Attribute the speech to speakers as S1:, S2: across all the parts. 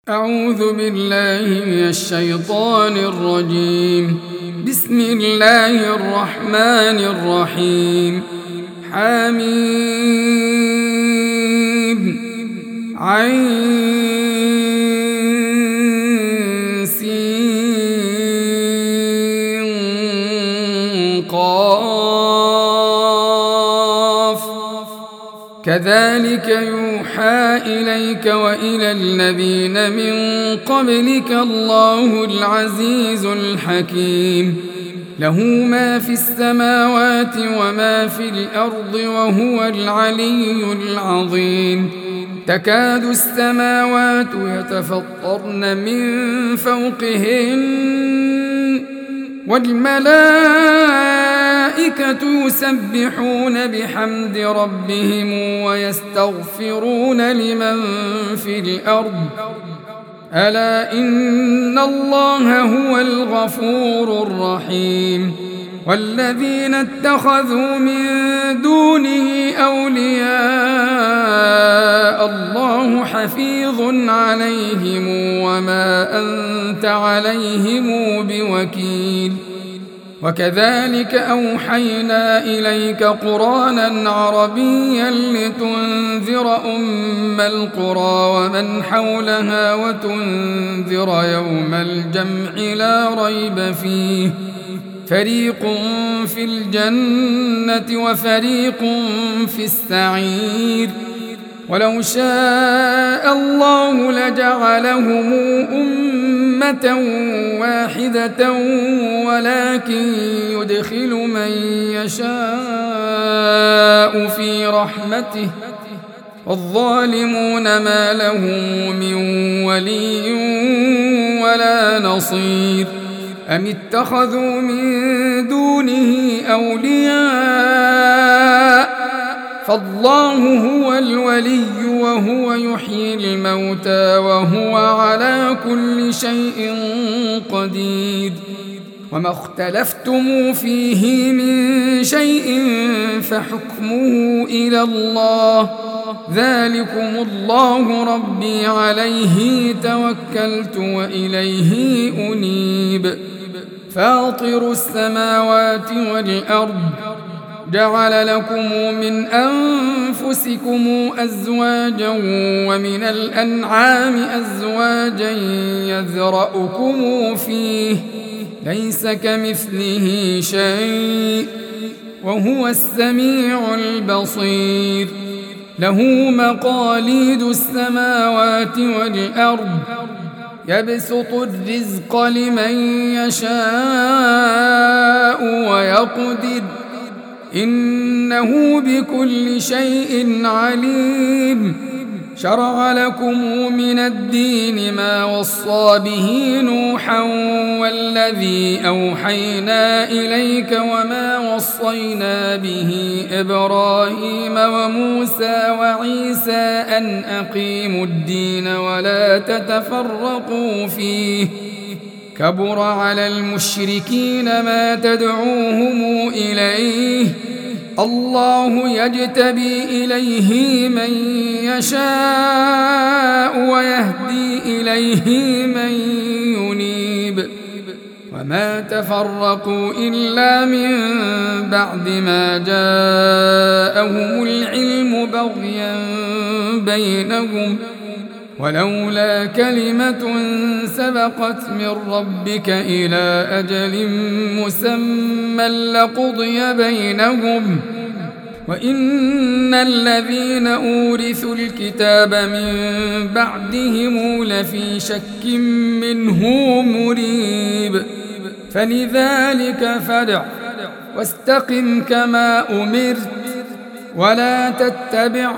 S1: أعوذ بالله من الشيطان الرجيم. بسم الله الرحمن الرحيم. حميم عين سين قاف كذلك يوحى إليك وإلى الذين من قبلك الله العزيز الحكيم. له ما في السماوات وما في الأرض وهو العلي العظيم. تكاد السماوات يتفطرن من فوقهن والملائكة يسبحون بحمد ربهم ويستغفرون لمن في الأرض ألا إن الله هو الغفور الرحيم. والذين اتخذوا من دونه أولياء الله حفيظ عليهم وما أنت عليهم بوكيل. وكذلك أوحينا إليك قرآنا عربيا لتنذر أم القرى ومن حولها وتنذر يوم الجمع لا ريب فيه فريق في الجنة وفريق في السعير. ولو شاء الله لجعلهم أمة واحدة ولكن يدخل من يشاء في رحمته والظالمون ما لهم من ولي ولا نصير. أم اتخذوا من دونه أولياء فالله هو الولي وهو يحيي الموتى وهو على كل شيء قدير. وما اختلفتم فيه من شيء فحكمه إلى الله ذلكم الله ربي عليه توكلت وإليه أنيب. فاطر السماوات والأرض جعل لكم من أنفسكم أزواجا ومن الأنعام أزواجا يذرأكم فيه ليس كمثله شيء وهو السميع البصير. له مقاليد السماوات والأرض يبسط الرزق لمن يشاء ويقدر إنه بكل شيء عليم. شرع لكم من الدين ما وصى به نوحا والذي أوحينا إليك وما وصينا به إبراهيم وموسى وعيسى أن أقيموا الدين ولا تتفرقوا فيه كبر على المشركين ما تدعوهم إليه الله يجتبي إليه من يشاء ويهدي إليه من ينيب. وما تفرقوا إلا من بعد ما جاءهم العلم بغيا بينهم ولولا كلمة سبقت من ربك إلى أجل مسمى لقضي بينهم وإن الذين أورثوا الكتاب من بعدهم لفي شك منه مريب. فلذلك فادع واستقم كما أمرت ولا تتبع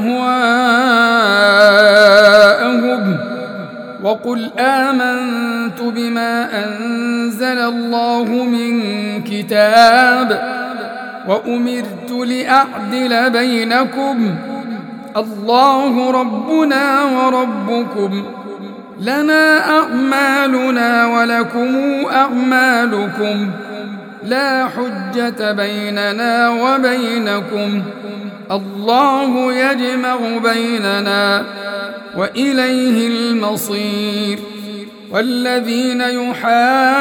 S1: أهواءهم وقل آمنت بما أنزل الله من كتاب وأمرت لأعدل بينكم الله ربنا وربكم لنا أعمالنا ولكم أعمالكم لا حجة بيننا وبينكم الله يجمع بيننا وإليه المصير. والذين يحاجون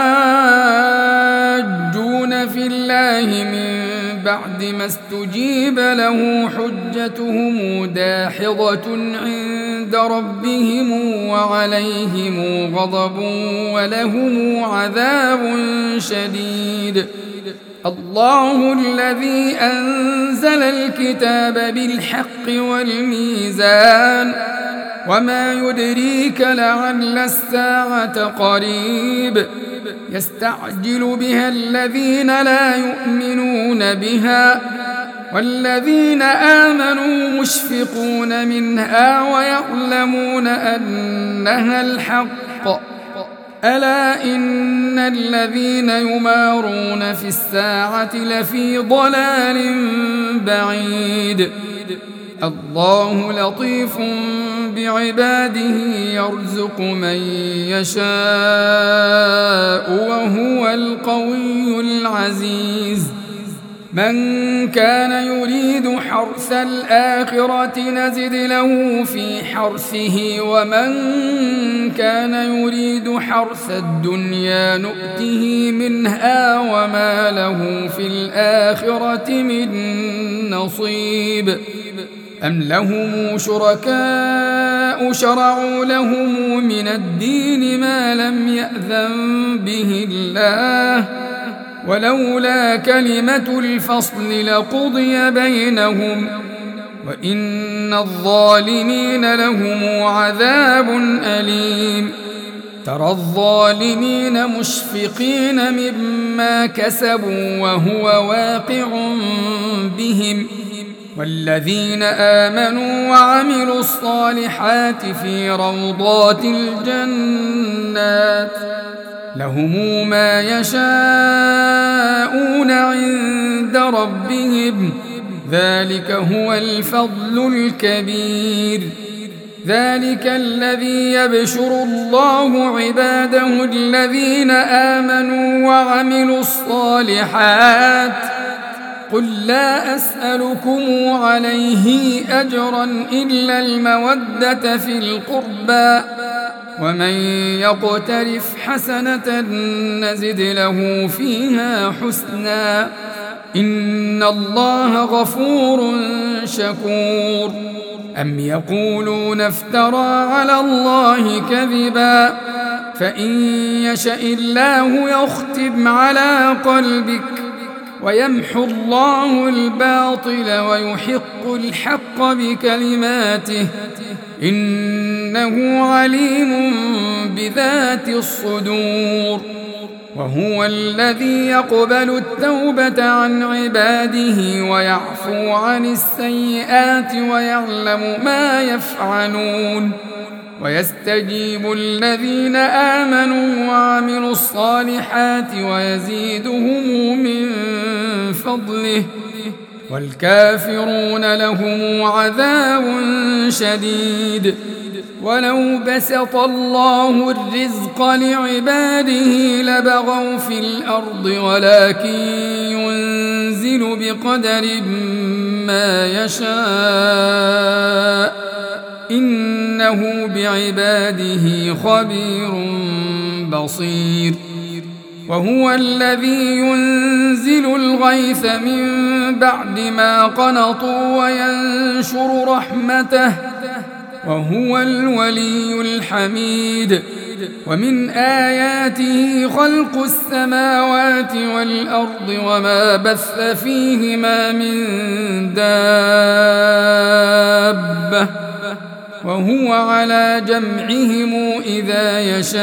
S1: في الله من بعد ما استجيب له حجتهم داحضة عند ربهم وعليهم غضب ولهم عذاب شديد. الله الذي أنزل الكتاب بالحق والميزان وما يدريك لعل الساعة قريب. يستعجل بها الذين لا يؤمنون بها والذين آمنوا مشفقون منها ويعلمون أنها الحق. ألا إن الذين يمارون في الساعة لفي ضلال بعيد. الله لطيف بعباده يرزق من يشاء وهو القوي العزيز. من كان يريد حرث الآخرة نزد له في حرثه ومن كان يريد حرث الدنيا نؤته منها وما له في الآخرة من نصيب. أم لهم شركاء شرعوا لهم من الدين ما لم يأذن به الله ولولا كلمة الفصل لقضي بينهم وإن الظالمين لهم عذاب أليم. ترى الظالمين مشفقين مما كسبوا وهو واقع بهم والذين آمنوا وعملوا الصالحات في روضات الجنات لهم ما يشاءون عند ربهم ذلك هو الفضل الكبير. ذلك الذي يبشر الله عباده الذين آمنوا وعملوا الصالحات. قل لا أسألكم عليه أجرا إلا المودة في القربى ومن يقترف حسنة نزد له فيها حسنا إن الله غفور شكور. أم يقولون افترى على الله كذبا فإن يشأ الله يختم على قلبك ويمحو الله الباطل ويحق الحق بكلماته إنه عليم بذات الصدور. وهو الذي يقبل التوبة عن عباده ويعفو عن السيئات ويعلم ما يفعلون ويستجيب الذين آمنوا وعملوا الصالحات ويزيدهم من فضله والكافرون لهم عذاب شديد. ولو بسط الله الرزق لعباده لبغوا في الأرض ولكن ينزل بقدر ما يشاء إنه بعباده خبير بصير. وهو الذي ينزل الغيث من بعد ما قنطوا وينشر رحمته وهو الولي الحميد. ومن آياته خلق السماوات والأرض وما بث فيهما من دابة وهو على جمعهم إذا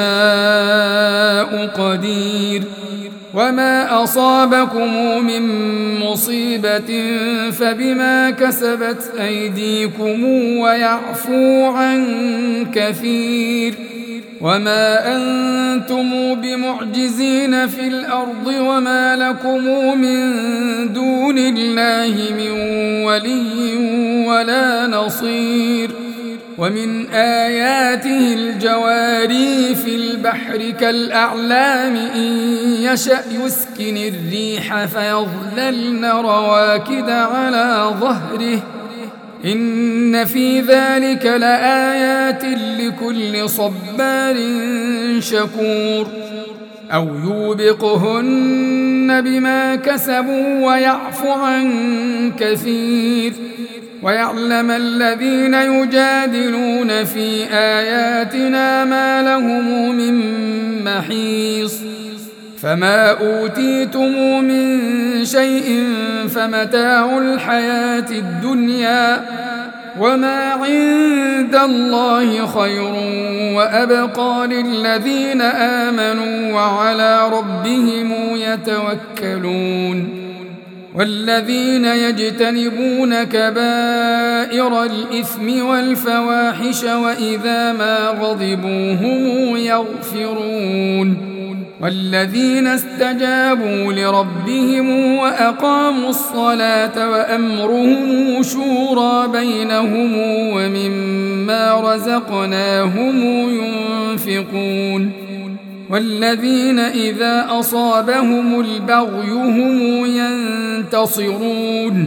S1: يشاء قدير. وما أصابكم من مصيبة فبما كسبت أيديكم ويعفو عن كثير. وما أنتم بمعجزين في الأرض وما لكم من دون الله من ولي ولا نصير. ومن آياته الجواري في البحر كالأعلام إن يشأ يسكن الريح فيظللن رواكد على ظهره إن في ذلك لآيات لكل صبار شكور أو يوبقهن بما كسبوا ويعفو عن كثير ويعلم الذين يجادلون في آياتنا ما لهم من محيص فما أوتيتم من شيء فمتاع الحياة الدنيا وما عند الله خير وأبقى للذين آمنوا وعلى ربهم يتوكلون والذين يجتنبون كبائر الإثم والفواحش وإذا ما غضبوا هم يغفرون والذين استجابوا لربهم وأقاموا الصلاة وأمرهم شورى بينهم ومما رزقناهم ينفقون والذين إذا أصابهم البغي هم ينتصرون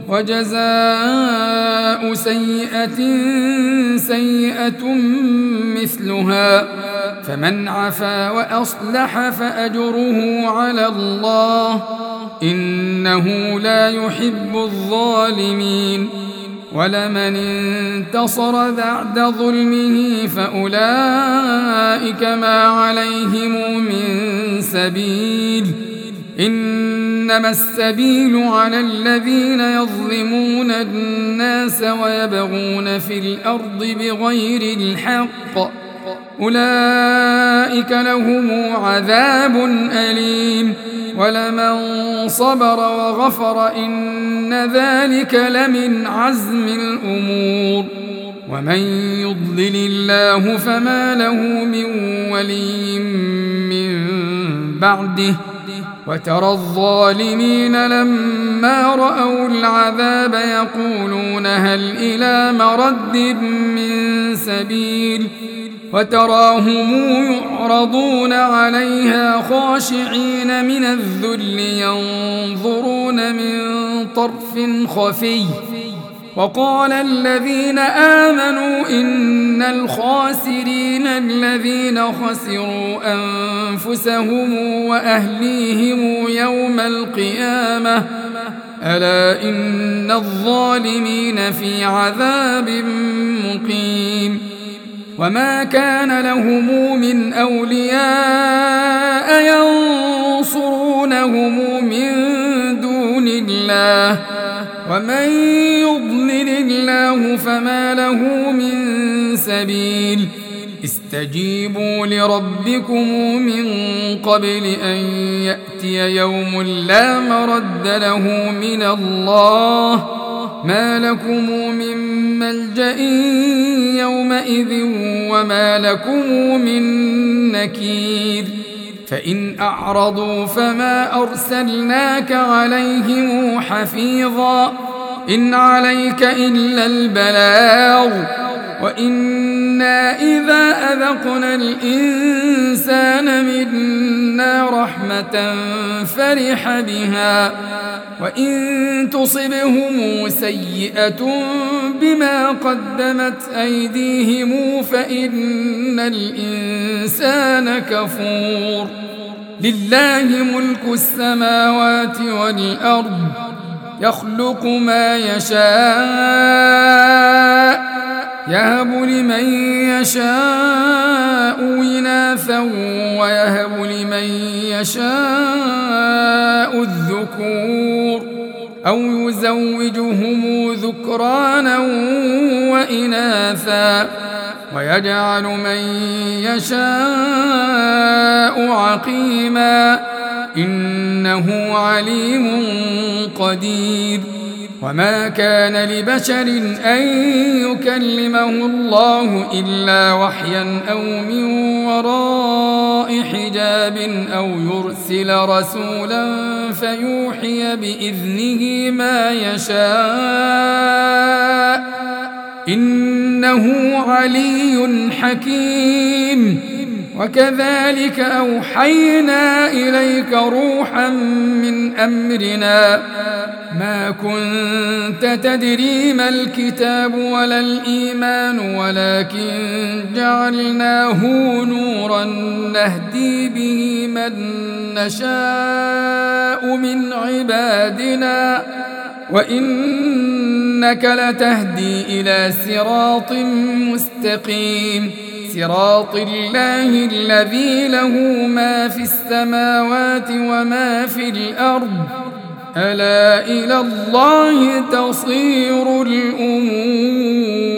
S1: وجزاء سيئة سيئة مثلها فمن عفا وأصلح فأجره على الله إنه لا يحب الظالمين ولمن انتصر بعد ظلمه فأولئك ما عليهم من سبيل إنما السبيل على الذين يظلمون الناس ويبغون في الأرض بغير الحق أولئك لهم عذاب أليم ولمن صبر وغفر إن ذلك لمن عزم الأمور ومن يضلل الله فما له من ولي من بعده وترى الظالمين لما رأوا العذاب يقولون هل إلى مرد من سبيل وتراهم يعرضون عليها خاشعين من الذل ينظرون من طرف خفي وقال الذين آمنوا إن الخاسرين الذين خسروا أنفسهم وأهليهم يوم القيامة ألا إن الظالمين في عذاب مقيم وما كان لهم من أولياء ينصرونهم من دون الله ومن يضلل الله فما له من سبيل استجيبوا لربكم من قبل أن يأتي يوم لا مرد له من الله ما لكم من ملجأ يومئذ وما لكم من نكير فإن أعرضوا فما أرسلناك عليهم حفيظا إن عليك إلا البلاغ وإنا إذا أذقنا الإنسان منا رحمة فرح بها وإن تصبهم سيئة بما قدمت أيديهم فإن الإنسان كفور لله ملك السماوات والأرض يخلق ما يشاء يهب لمن يشاء إناثا ويهب لمن يشاء الذكور أو يزوجهم ذكرانا وإناثا ويجعل من يشاء عقيما إنه عليم قدير وما كان لبشر أن يكلمه الله إلا وحيا أو من وراء حجاب أو يرسل رسولا فيوحي بإذنه ما يشاء إنه علي حكيم وكذلك أوحينا إليك روحا من أمرنا ما كنت تدري ما الكتاب ولا الإيمان ولكن جعلناه نورا نهدي به من نشاء من عبادنا وإنك لتهدي إلى صراط مستقيم صراط الله الذي له ما في السماوات وما في الأرض ألا إلى الله تصير الأمور.